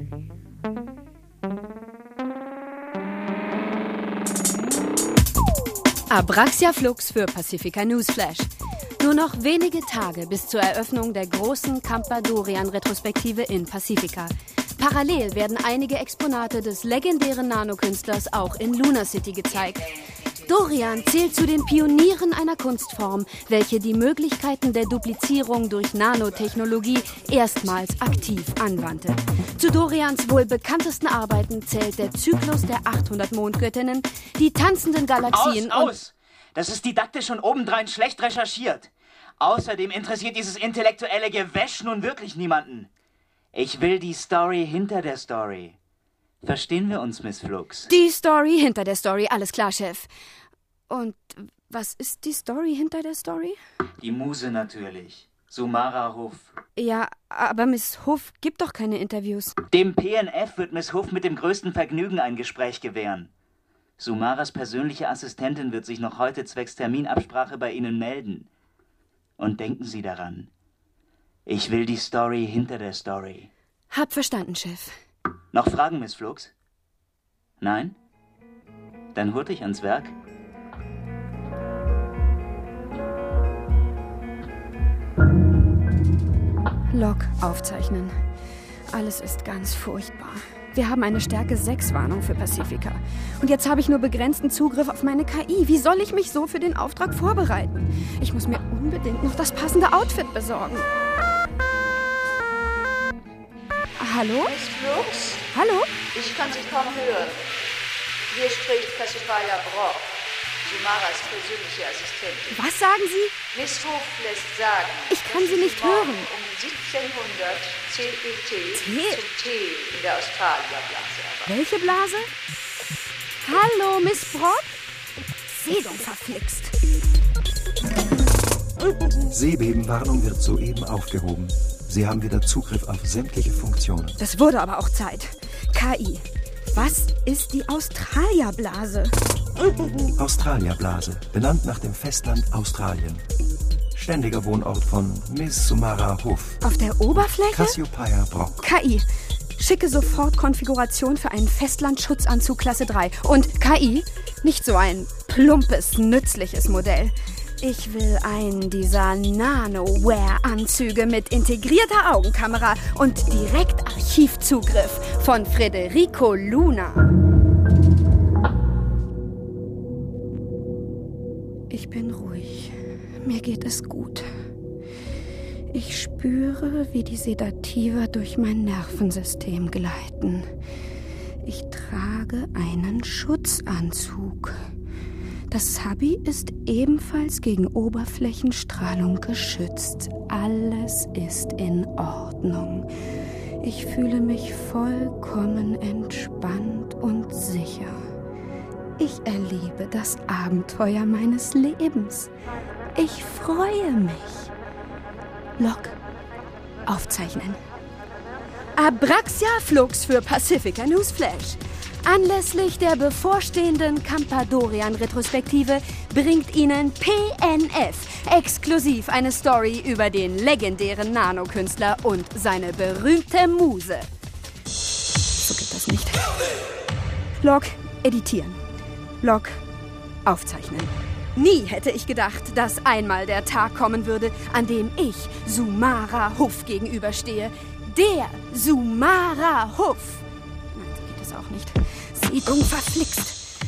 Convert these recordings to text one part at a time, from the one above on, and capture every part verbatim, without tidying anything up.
Abraxia Flux für Pacifica Newsflash. Nur noch wenige Tage bis zur Eröffnung der großen Campa-Dorian-Retrospektive in Pacifica. Parallel werden einige Exponate des legendären Nanokünstlers auch in Luna City gezeigt. Dorian zählt zu den Pionieren einer Kunstform, welche die Möglichkeiten der Duplizierung durch Nanotechnologie erstmals aktiv anwandte. Zu Dorians wohl bekanntesten Arbeiten zählt der Zyklus der achthundert Mondgöttinnen, die tanzenden Galaxien aus, und... Aus! Das ist didaktisch und obendrein schlecht recherchiert. Außerdem interessiert dieses intellektuelle Gewäsch nun wirklich niemanden. Ich will die Story hinter der Story. Verstehen wir uns, Miss Flux? Die Story hinter der Story, alles klar, Chef. Und was ist die Story hinter der Story? Die Muse natürlich. Sumara Huff. Ja, aber Miss Huff gibt doch keine Interviews. Dem P N F wird Miss Huff mit dem größten Vergnügen ein Gespräch gewähren. Sumaras persönliche Assistentin wird sich noch heute zwecks Terminabsprache bei Ihnen melden. Und denken Sie daran, ich will die Story hinter der Story. Hab verstanden, Chef. Noch Fragen, Miss Flux? Nein? Dann hurtig ans Werk. Log aufzeichnen. Alles ist ganz furchtbar. Wir haben eine Stärke sechs Warnung für Pacifica. Und jetzt habe ich nur begrenzten Zugriff auf meine K I. Wie soll ich mich so für den Auftrag vorbereiten? Ich muss mir unbedingt noch das passende Outfit besorgen. Hallo? Miss Flux? Hallo? Ich kann Sie kaum hören. Hier spricht Pasiphae Brock, Sumaras persönliche Assistentin. Was sagen Sie? Miss Huff lässt sagen, Ich kann dass Sie nicht morgen hören. um siebzehnhundert C E T T? zum Tee in der Australierblase erwarten. Welche Blase? Hallo, Miss Brock? Seedung verflixt. Seebebenwarnung wird soeben aufgehoben. Sie haben wieder Zugriff auf sämtliche Funktionen. Das wurde aber auch Zeit. K I. Was ist die Australierblase? Australierblase, benannt nach dem Festland Australien. Ständiger Wohnort von Miss Sumara Huff. Auf der Oberfläche? Pasiphae Brock. K I. Schicke sofort Konfiguration für einen Festlandschutzanzug Klasse drei. Und K I, nicht so ein plumpes, nützliches Modell. Ich will einen dieser Nanoware-Anzüge mit integrierter Augenkamera und Direktarchivzugriff von Federico Luna. Ich bin ruhig. Mir geht es gut. Ich spüre, wie die Sedativa durch mein Nervensystem gleiten. Ich trage einen Schutzanzug. Das Subby ist ebenfalls gegen Oberflächenstrahlung geschützt. Alles ist in Ordnung. Ich fühle mich vollkommen entspannt und sicher. Ich erlebe das Abenteuer meines Lebens. Ich freue mich. Log aufzeichnen. Abraxia Flux für Pacifica Newsflash. Anlässlich der bevorstehenden Campa-Dorian-Retrospektive bringt Ihnen P N F exklusiv eine Story über den legendären Nanokünstler und seine berühmte Muse. So geht das nicht. Log editieren. Log aufzeichnen. Nie hätte ich gedacht, dass einmal der Tag kommen würde, an dem ich Sumara Huff gegenüberstehe. Der Sumara Huff. Nein, so geht es auch nicht. Seedung verflixt.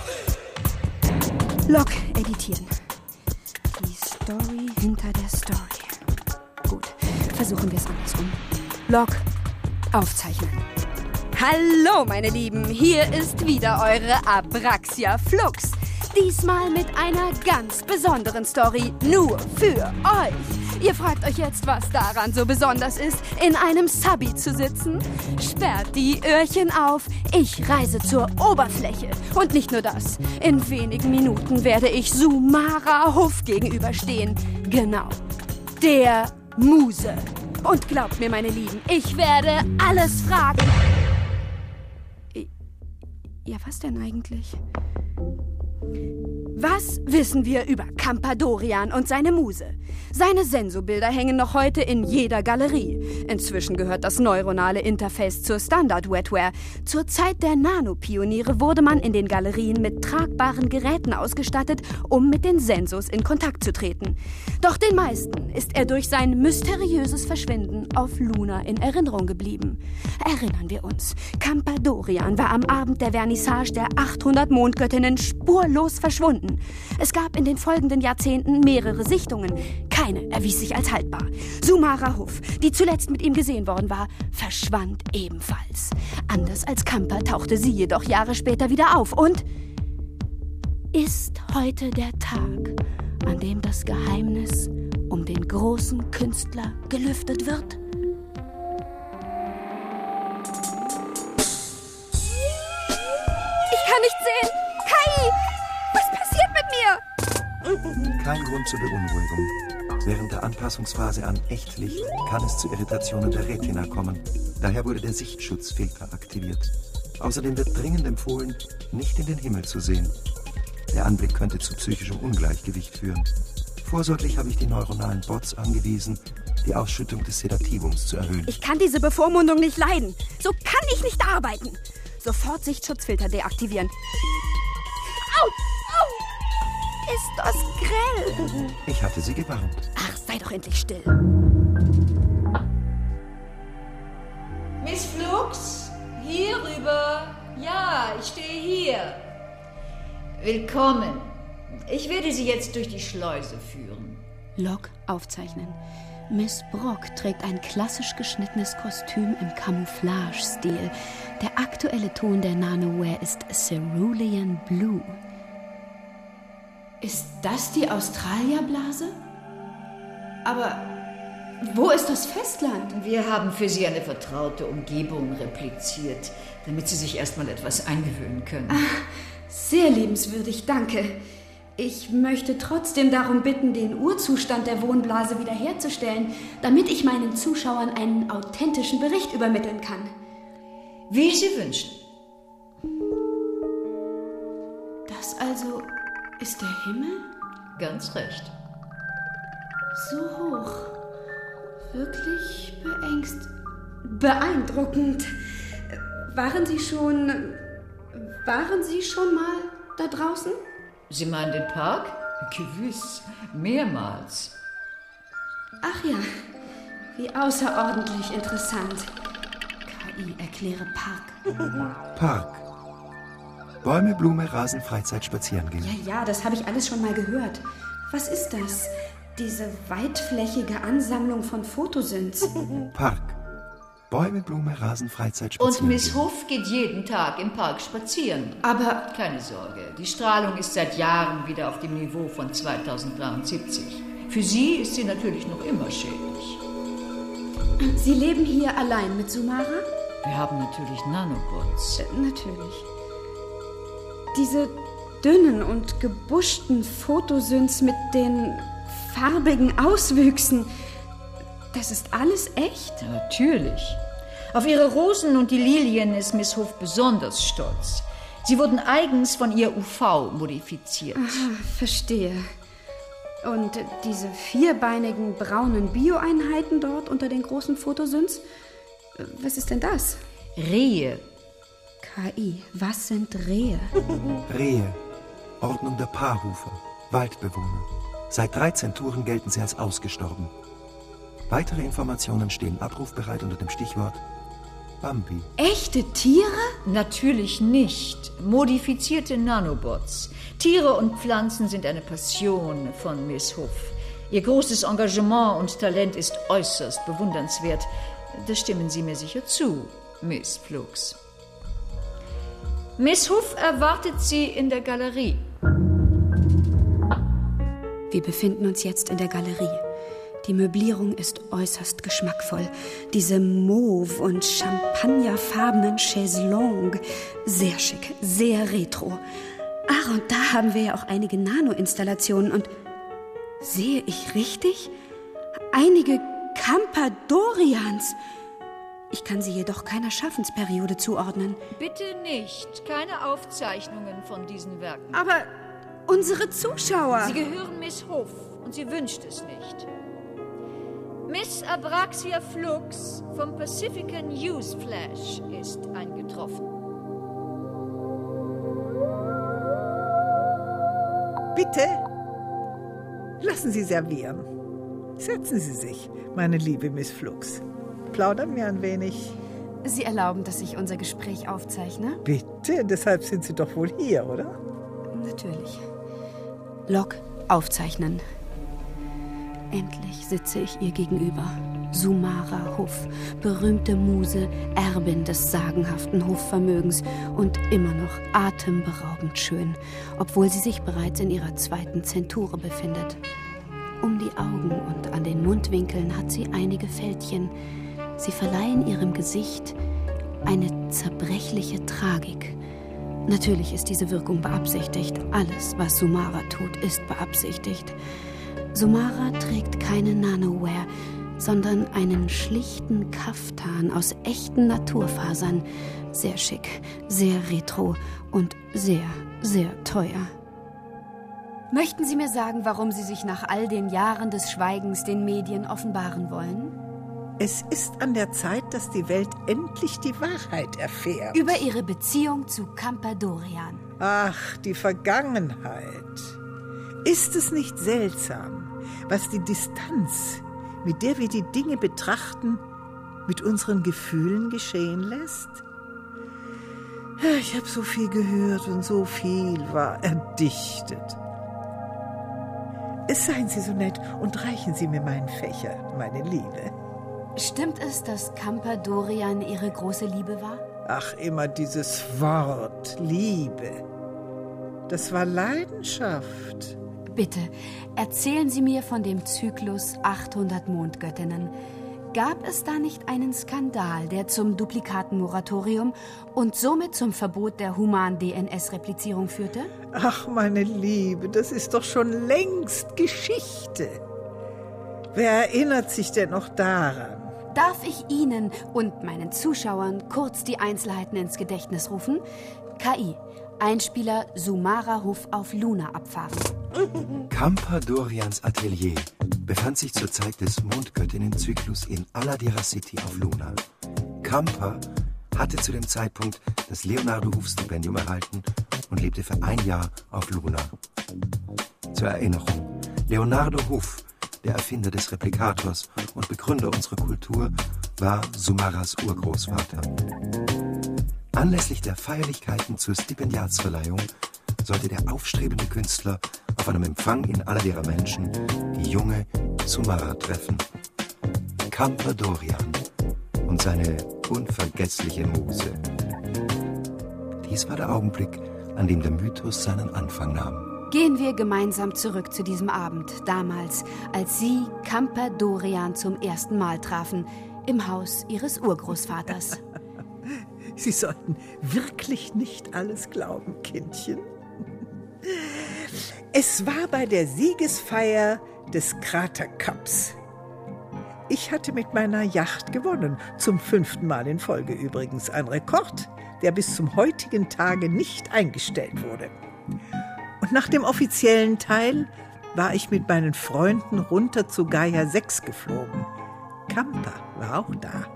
Log editieren. Die Story hinter der Story. Gut, versuchen wir es andersrum. Log aufzeichnen. Hallo, meine Lieben, hier ist wieder eure Abraxia Flux. Diesmal mit einer ganz besonderen Story nur für euch. Ihr fragt euch jetzt, was daran so besonders ist, in einem Subby zu sitzen? Sperrt die Öhrchen auf. Ich reise zur Oberfläche. Und nicht nur das. In wenigen Minuten werde ich Sumara Huff gegenüberstehen. Genau. Der Muse. Und glaubt mir, meine Lieben, ich werde alles fragen. Ja, was denn eigentlich? Was wissen wir über Camper-Dorian und seine Muse? Seine Sensobilder hängen noch heute in jeder Galerie. Inzwischen gehört das neuronale Interface zur Standard-Wetware. Zur Zeit der Nanopioniere wurde man in den Galerien mit tragbaren Geräten ausgestattet, um mit den Sensos in Kontakt zu treten. Doch den meisten ist er durch sein mysteriöses Verschwinden auf Luna in Erinnerung geblieben. Erinnern wir uns, Camper-Dorian war am Abend der Vernissage der achthundert Mondgöttinnen spurlos verschwunden. Es gab in den folgenden Jahrzehnten mehrere Sichtungen. Keine erwies sich als haltbar. Sumara Huff, die zuletzt mit ihm gesehen worden war, verschwand ebenfalls. Anders als Camper tauchte sie jedoch Jahre später wieder auf. Und ist heute der Tag, an dem das Geheimnis um den großen Künstler gelüftet wird? Ich kann nicht sehen! Kai! Was passiert mit mir? Kein Grund zur Beunruhigung. Während der Anpassungsphase an Echtlicht kann es zu Irritationen der Retina kommen. Daher wurde der Sichtschutzfilter aktiviert. Außerdem wird dringend empfohlen, nicht in den Himmel zu sehen. Der Anblick könnte zu psychischem Ungleichgewicht führen. Vorsorglich habe ich die neuronalen Bots angewiesen, die Ausschüttung des Sedativums zu erhöhen. Ich kann diese Bevormundung nicht leiden. So kann ich nicht arbeiten. Sofort Sichtschutzfilter deaktivieren. Au! Au! Ist das grell? Ich hatte sie gewarnt. Ach, sei doch endlich still. Miss Flux, hier rüber. Ja, ich stehe hier. Willkommen. Ich werde Sie jetzt durch die Schleuse führen. Log aufzeichnen. Miss Brock trägt ein klassisch geschnittenes Kostüm im Camouflage-Stil. Der aktuelle Ton der Nanoware ist Cerulean Blue. Ist das die Australierblase? Aber wo ist das Festland? Wir haben für Sie eine vertraute Umgebung repliziert, damit Sie sich erstmal etwas eingewöhnen können. Ach, sehr liebenswürdig, danke. Ich möchte trotzdem darum bitten, den Urzustand der Wohnblase wiederherzustellen, damit ich meinen Zuschauern einen authentischen Bericht übermitteln kann. Wie Sie wünschen. Das also ist der Himmel? Ganz recht. So hoch. Wirklich beängst... beeindruckend. Waren Sie schon... waren Sie schon mal da draußen? Sie meinen den Park? Gewiss, mehrmals. Ach ja, wie außerordentlich interessant. K I, erkläre Park. Park. Bäume, Blume, Rasen, Freizeit, spazieren gehen. Ja, ja, das habe ich alles schon mal gehört. Was ist das? Diese weitflächige Ansammlung von Photosynths. Park. Bäume, Blume, Rasen, Freizeit, spazieren Und Miss gehen. Huff geht jeden Tag im Park spazieren. Aber... Keine Sorge, die Strahlung ist seit Jahren wieder auf dem Niveau von zweitausenddreiundsiebzig. Für Sie ist sie natürlich noch immer schädlich. Sie leben hier allein mit Sumara? Wir haben natürlich Nanobots. Äh, natürlich. Diese dünnen und gebuschten Photosynths mit den farbigen Auswüchsen, das ist alles echt? Natürlich. Auf ihre Rosen und die Lilien ist Miss Huff besonders stolz. Sie wurden eigens von ihr U V modifiziert. Aha, verstehe. Und diese vierbeinigen braunen Bioeinheiten dort unter den großen Photosynths, was ist denn das? Rehe. K I, was sind Rehe? Rehe. Ordnung der Paarhufer. Waldbewohner. Seit dreizehn Touren gelten sie als ausgestorben. Weitere Informationen stehen abrufbereit unter dem Stichwort Bambi. Echte Tiere? Natürlich nicht. Modifizierte Nanobots. Tiere und Pflanzen sind eine Passion von Miss Huff. Ihr großes Engagement und Talent ist äußerst bewundernswert. Da stimmen Sie mir sicher zu, Miss Flux. Miss Huff erwartet Sie in der Galerie. Wir befinden uns jetzt in der Galerie. Die Möblierung ist äußerst geschmackvoll. Diese mauve- und champagnerfarbenen Chaiselongs. Sehr schick, sehr retro. Ach, und da haben wir ja auch einige Nano-Installationen. Und sehe ich richtig? Einige Camper-Dorians. Ich kann sie jedoch keiner Schaffensperiode zuordnen. Bitte nicht. Keine Aufzeichnungen von diesen Werken. Aber Unsere Zuschauer. Sie gehören Miss Hof und sie wünscht es nicht. Miss Abraxia Flux vom Pacifica Newsflash ist eingetroffen. Bitte, lassen Sie servieren. Setzen Sie sich, meine liebe Miss Flux. Plaudern wir ein wenig. Sie erlauben, dass ich unser Gespräch aufzeichne? Bitte, deshalb sind Sie doch wohl hier, oder? Natürlich. Log aufzeichnen. Endlich sitze ich ihr gegenüber. Sumara Huff, berühmte Muse, Erbin des sagenhaften Hofvermögens und immer noch atemberaubend schön, obwohl sie sich bereits in ihrer zweiten Zenture befindet. Um die Augen und an den Mundwinkeln hat sie einige Fältchen. Sie verleihen ihrem Gesicht eine zerbrechliche Tragik. Natürlich ist diese Wirkung beabsichtigt. Alles, was Sumara tut, ist beabsichtigt. Sumara trägt keine Nanoware, sondern einen schlichten Kaftan aus echten Naturfasern. Sehr schick, sehr retro und sehr, sehr teuer. Möchten Sie mir sagen, warum Sie sich nach all den Jahren des Schweigens den Medien offenbaren wollen? Es ist an der Zeit, dass die Welt endlich die Wahrheit erfährt. Über Ihre Beziehung zu Camper-Dorian. Ach, die Vergangenheit. Ist es nicht seltsam, was die Distanz, mit der wir die Dinge betrachten, mit unseren Gefühlen geschehen lässt? Ich habe so viel gehört und so viel war erdichtet. Seien Sie so nett und reichen Sie mir meinen Fächer, meine Liebe. Stimmt es, dass Camper-Dorian Ihre große Liebe war? Ach, immer dieses Wort, Liebe. Das war Leidenschaft. Bitte, erzählen Sie mir von dem Zyklus achthundert Mondgöttinnen. Gab es da nicht einen Skandal, der zum Duplikatenmoratorium und somit zum Verbot der Human-D N S-Replizierung führte? Ach, meine Liebe, das ist doch schon längst Geschichte. Wer erinnert sich denn noch daran? Darf ich Ihnen und meinen Zuschauern kurz die Einzelheiten ins Gedächtnis rufen? K I, Einspieler Sumara Huff auf Luna abfahren. Camper-Dorians Atelier befand sich zur Zeit des Mondgöttinnenzyklus in Aladira City auf Luna. Camper hatte zu dem Zeitpunkt das Leonardo-Huff-Stipendium erhalten und lebte für ein Jahr auf Luna. Zur Erinnerung, Leonardo Huff, der Erfinder des Replikators und Begründer unserer Kultur, war Sumaras Urgroßvater. Anlässlich der Feierlichkeiten zur Stipendiatsverleihung sollte der aufstrebende Künstler auf einem Empfang in Aladira Menschen die junge Sumara treffen. Camper-Dorian und seine unvergessliche Muse. Dies war der Augenblick, an dem der Mythos seinen Anfang nahm. Gehen wir gemeinsam zurück zu diesem Abend, damals, als Sie Camper-Dorian zum ersten Mal trafen, im Haus Ihres Urgroßvaters. Sie sollten wirklich nicht alles glauben, Kindchen. Es war bei der Siegesfeier des Krater Cups. Ich hatte mit meiner Yacht gewonnen, zum fünften Mal in Folge übrigens. Ein Rekord, der bis zum heutigen Tage nicht eingestellt wurde. Und nach dem offiziellen Teil war ich mit meinen Freunden runter zu Gaia sechs geflogen. Camper war auch da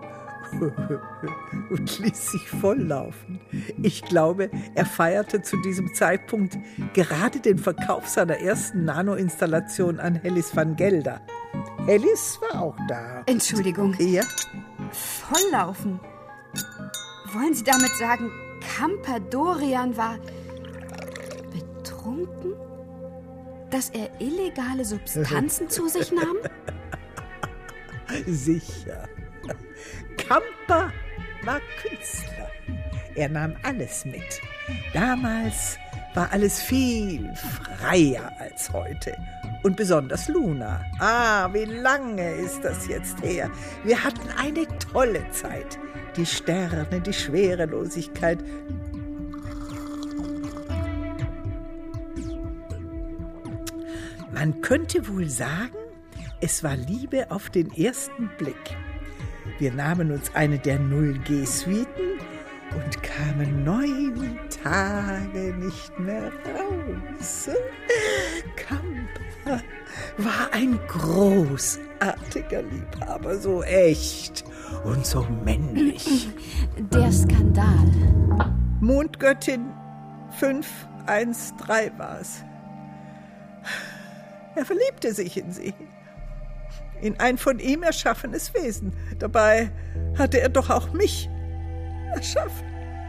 und ließ sich volllaufen. Ich glaube, er feierte zu diesem Zeitpunkt gerade den Verkauf seiner ersten Nano-Installation an Hellis van Gelder. Hellis war auch da. Entschuldigung. Ja? Volllaufen? Wollen Sie damit sagen, Camper-Dorian war betrunken? Dass er illegale Substanzen zu sich nahm? Sicher. Camper war Künstler. Er nahm alles mit. Damals war alles viel freier als heute. Und besonders Luna. Ah, wie lange ist das jetzt her? Wir hatten eine tolle Zeit. Die Sterne, die Schwerelosigkeit. Man könnte wohl sagen, es war Liebe auf den ersten Blick. Wir nahmen uns eine der null G Suiten und kamen neun Tage nicht mehr raus. Kamper war ein großartiger Liebhaber, so echt und so männlich. Der Skandal. Mondgöttin fünf eins drei war es. Er verliebte sich in sie, in ein von ihm erschaffenes Wesen. Dabei hatte er doch auch mich erschaffen.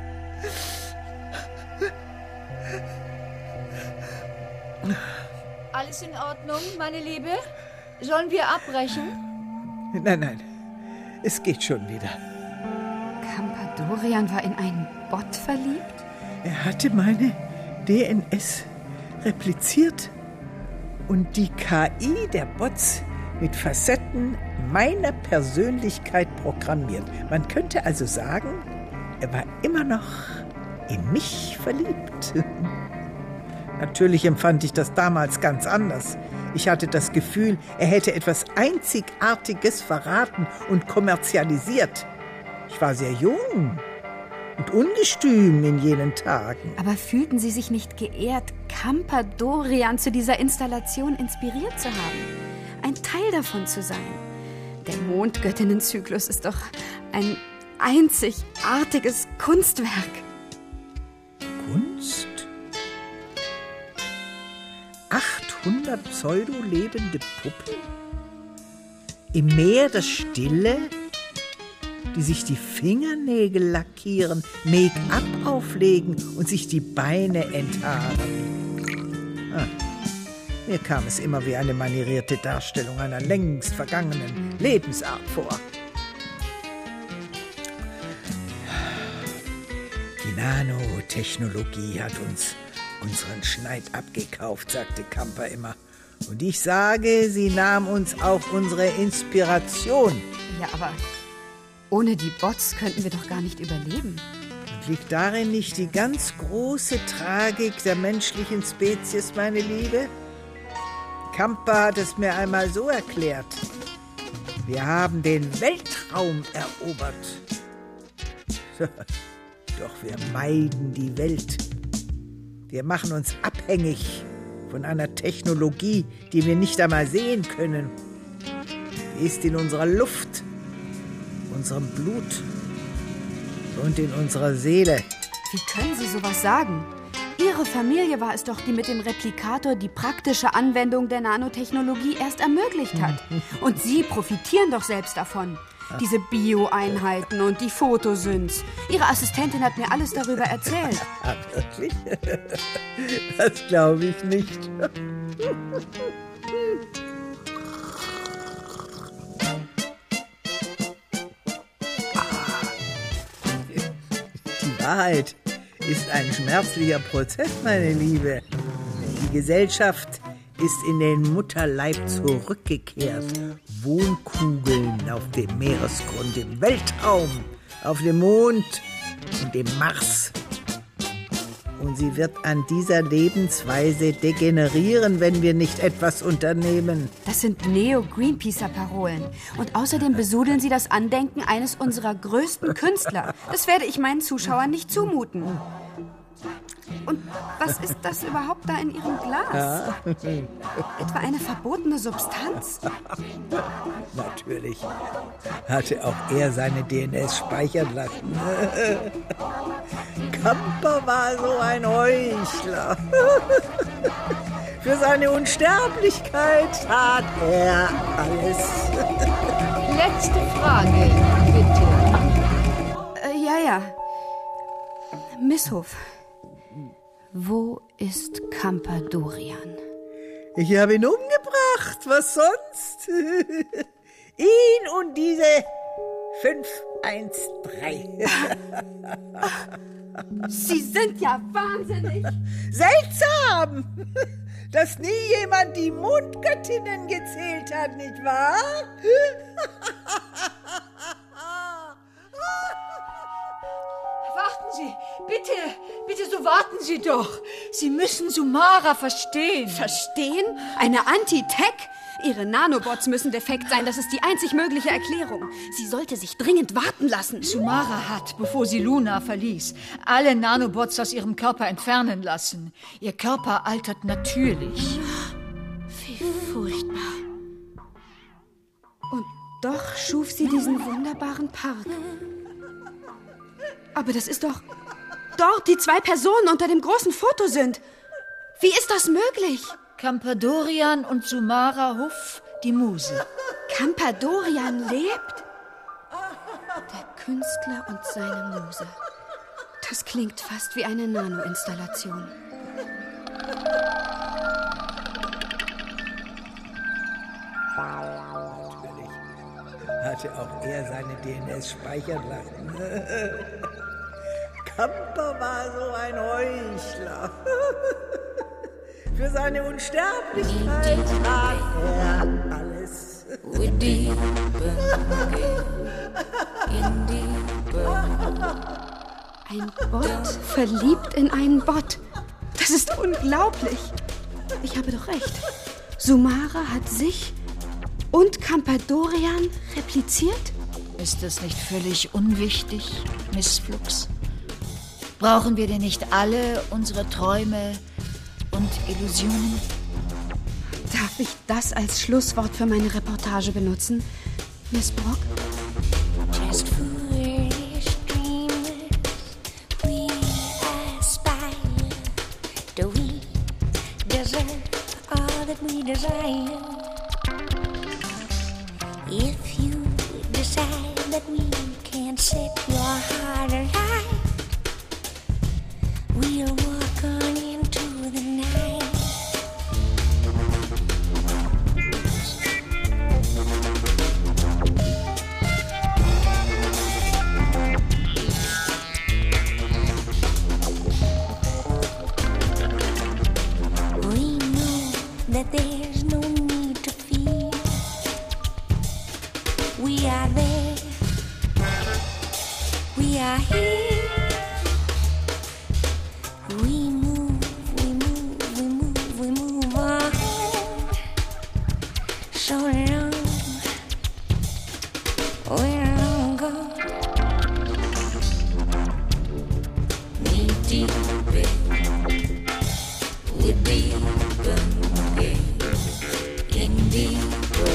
Alles in Ordnung, meine Liebe? Sollen wir abbrechen? Nein, nein, es geht schon wieder. Campadorian war in einen Bot verliebt? Er hatte meine D N S repliziert und die K I der Bots mit Facetten meiner Persönlichkeit programmiert. Man könnte also sagen, er war immer noch in mich verliebt. Natürlich empfand ich das damals ganz anders. Ich hatte das Gefühl, er hätte etwas Einzigartiges verraten und kommerzialisiert. Ich war sehr jung und ungestüm in jenen Tagen. Aber fühlten Sie sich nicht geehrt, Campadorian zu dieser Installation inspiriert zu haben? Ein Teil davon zu sein? Der Mondgöttinnenzyklus ist doch ein einzigartiges Kunstwerk. Kunst? achthundert pseudo-lebende Puppen? Im Meer das Stille, die sich die Fingernägel lackieren, Make-up auflegen und sich die Beine enthaaren. Ah, mir kam es immer wie eine manierierte Darstellung einer längst vergangenen Lebensart vor. Die Nanotechnologie hat uns unseren Schneid abgekauft, sagte Kamper immer. Und ich sage, sie nahm uns auch unsere Inspiration. Ja, aber ohne die Bots könnten wir doch gar nicht überleben. Und liegt darin nicht die ganz große Tragik der menschlichen Spezies, meine Liebe? Kamper hat es mir einmal so erklärt. Wir haben den Weltraum erobert. Doch wir meiden die Welt. Wir machen uns abhängig von einer Technologie, die wir nicht einmal sehen können. Die ist in unserer Luft, unserem Blut und in unserer Seele. Wie können Sie sowas sagen? Ihre Familie war es doch, die mit dem Replikator die praktische Anwendung der Nanotechnologie erst ermöglicht hat. Und Sie profitieren doch selbst davon. Diese Bio-Einheiten und die Photosynths. Ihre Assistentin hat mir alles darüber erzählt. Ah, wirklich? Das glaube ich nicht. Die Wahrheit ist ein schmerzlicher Prozess, meine Liebe. Die Gesellschaft ist in den Mutterleib zurückgekehrt. Wohnkugeln auf dem Meeresgrund, im Weltraum, auf dem Mond und dem Mars. Und sie wird an dieser Lebensweise degenerieren, wenn wir nicht etwas unternehmen. Das sind Neo-Greenpeacer-Parolen. Und außerdem besudeln sie das Andenken eines unserer größten Künstler. Das werde ich meinen Zuschauern nicht zumuten. Und was ist das überhaupt da in Ihrem Glas? Ja. Etwa eine verbotene Substanz? Natürlich hatte auch er seine D N S speichern lassen. Kamper war so ein Heuchler. Für seine Unsterblichkeit tat er alles. Letzte Frage, bitte. Äh, ja, ja. Misshof. Wo ist Campadorian? Ich habe ihn umgebracht, was sonst? Ihn und diese fünf eins drei. Sie sind ja wahnsinnig! Seltsam, dass nie jemand die Mondgöttinnen gezählt hat, nicht wahr? Warten Sie, bitte, bitte, so warten Sie doch. Sie müssen Sumara verstehen. Verstehen? Eine Anti-Tech? Ihre Nanobots müssen defekt sein. Das ist die einzig mögliche Erklärung. Sie sollte sich dringend warten lassen. Sumara hat, bevor sie Luna verließ, alle Nanobots aus ihrem Körper entfernen lassen. Ihr Körper altert natürlich. Wie furchtbar. Und doch schuf sie diesen wunderbaren Park. Aber das ist doch dort die zwei Personen unter dem großen Foto sind. Wie ist das möglich? Campadorian und Sumara Huff, die Muse. Campadorian lebt? Der Künstler und seine Muse. Das klingt fast wie eine Nano-Installation. Natürlich hatte auch er seine D N S speichern lassen. Camper war so ein Heuchler. Für seine Unsterblichkeit tat er alles. Ein Bot verliebt in einen Bot. Das ist unglaublich. Ich habe doch recht. Sumara hat sich und Campadorian repliziert? Ist das nicht völlig unwichtig, Miss Flux? Brauchen wir denn nicht alle unsere Träume und Illusionen? Darf ich das als Schlusswort für meine Reportage benutzen, Miss Brock? Just foolish dreamers, we aspire. Do we deserve all that we desire? If you decide that we can't set your heart alight, we'll walk on into the night. We know that there's no need to fear. We are there. We are here. We move, we move, we move, we move on. So long, we're long gone. Knee deep in, we're deep in, in deeper.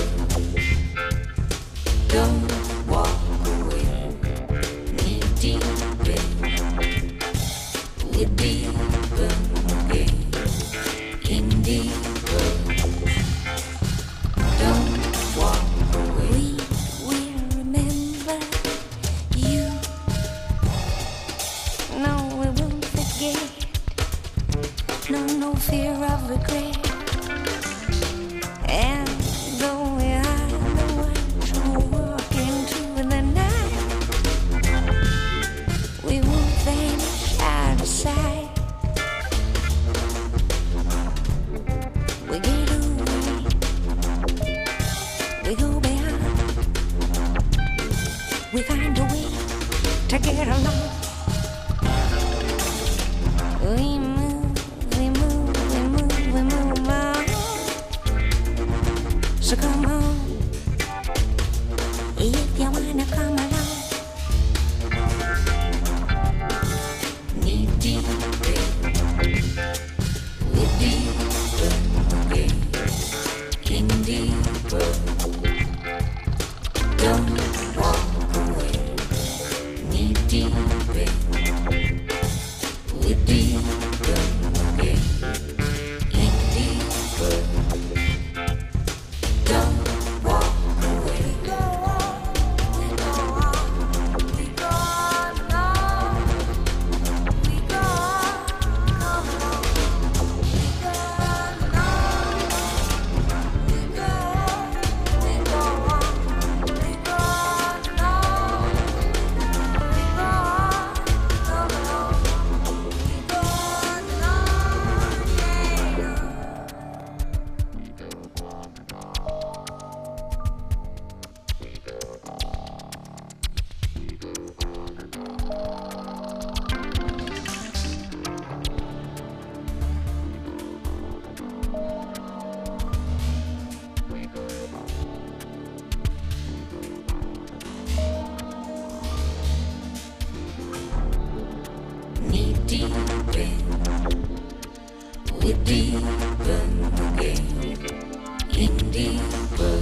Don't walk away. Knee deep in. We're deeper, in deeper. Don't walk away. We will remember you. No, we won't forget. No, no fear of regret. And though we are the ones who walk into the night, we won't vanish out of sight. We get away, we go beyond, we find a way to get along. We move, we move, we move, we move on. So come on, if you wanna come along. Knee deep in, we're deeper in, deeper. Don't walk away. Knee deep in, we're deeper in, deeper. Don't deep in, we're deepen again, in deeper.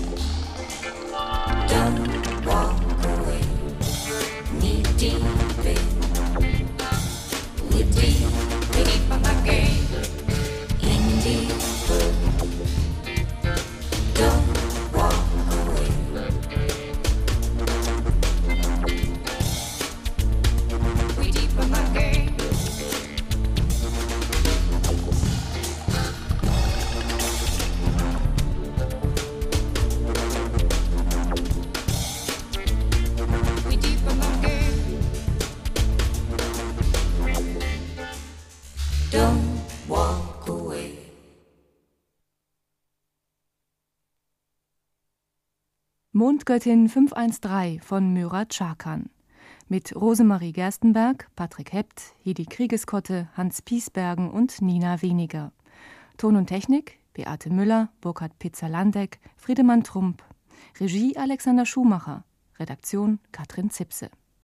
Don't walk away, knee deep in, we're deep, deepen again, in deeper. Don't walk away. We deepen again. We deepen again. Don't walk away. Mondgöttin fünf eins drei von Murat Çakan. Mit Rosemarie Gerstenberg, Patrick Hept, Hedi Kriegeskotte, Hans Piesbergen und Nina Weniger. Ton und Technik Beate Müller, Burkhard Pitzer-Landeck, Friedemann Trump. Regie Alexander Schumacher. Redaktion Katrin Zipse.